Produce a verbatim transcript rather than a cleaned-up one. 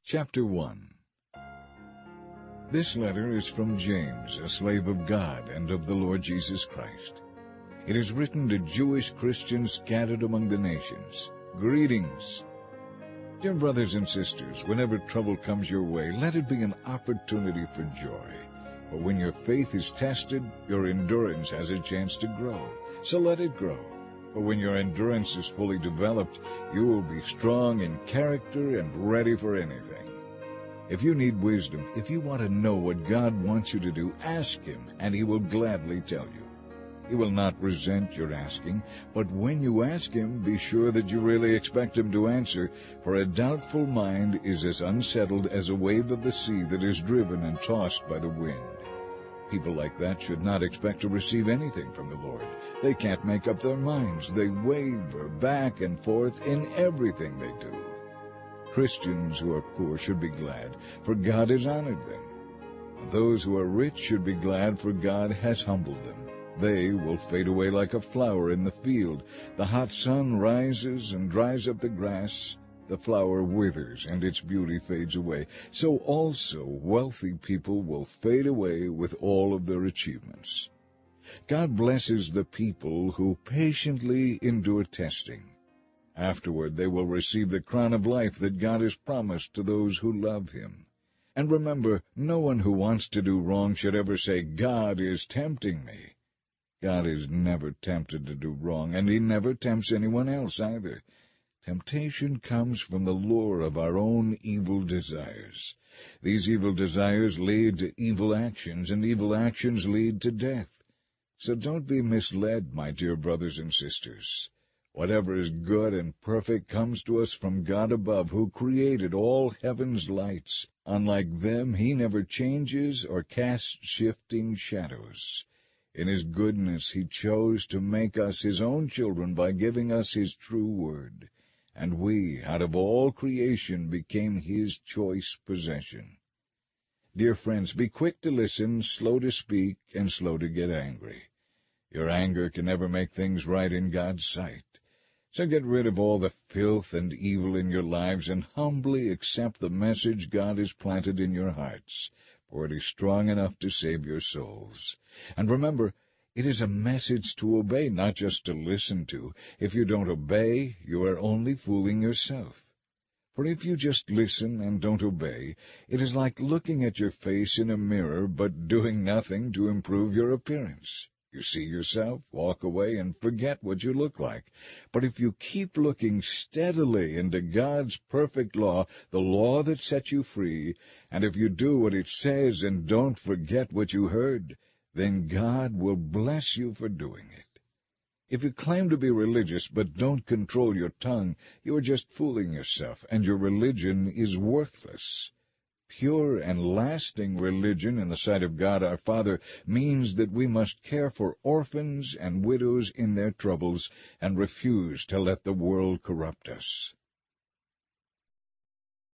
Chapter one. This letter is from James, a slave of God and of the Lord Jesus Christ. It is written to Jewish Christians scattered among the nations. Greetings. Dear brothers and sisters, whenever trouble comes your way, let it be an opportunity for joy. For when your faith is tested, your endurance has a chance to grow. So let it grow. For when your endurance is fully developed, you will be strong in character and ready for anything. If you need wisdom, if you want to know what God wants you to do, ask Him, and He will gladly tell you. He will not resent your asking, but when you ask Him, be sure that you really expect Him to answer, for a doubtful mind is as unsettled as a wave of the sea that is driven and tossed by the wind. People like that should not expect to receive anything from the Lord. They can't make up their minds. They waver back and forth in everything they do. Christians who are poor should be glad, for God has honored them. Those who are rich should be glad, for God has humbled them. They will fade away like a flower in the field. The hot sun rises and dries up the grass. The flower withers, and its beauty fades away. So also wealthy people will fade away with all of their achievements. God blesses the people who patiently endure testing. Afterward they will receive the crown of life that God has promised to those who love Him. And remember, no one who wants to do wrong should ever say, "God is tempting me." God is never tempted to do wrong, and He never tempts anyone else either. Temptation comes from the lure of our own evil desires. These evil desires lead to evil actions, and evil actions lead to death. So don't be misled, my dear brothers and sisters. Whatever is good and perfect comes to us from God above, who created all heaven's lights. Unlike them, He never changes or casts shifting shadows. In His goodness He chose to make us His own children by giving us His true word. And we, out of all creation, became His choice possession. Dear friends, be quick to listen, slow to speak, and slow to get angry. Your anger can never make things right in God's sight. So get rid of all the filth and evil in your lives and humbly accept the message God has planted in your hearts, for it is strong enough to save your souls. And remember, it is a message to obey, not just to listen to. If you don't obey, you are only fooling yourself. For if you just listen and don't obey, it is like looking at your face in a mirror but doing nothing to improve your appearance. You see yourself, walk away, and forget what you look like. But if you keep looking steadily into God's perfect law, the law that sets you free, and if you do what it says and don't forget what you heard, then God will bless you for doing it. If you claim to be religious but don't control your tongue, you are just fooling yourself, and your religion is worthless. Pure and lasting religion in the sight of God our Father means that we must care for orphans and widows in their troubles and refuse to let the world corrupt us.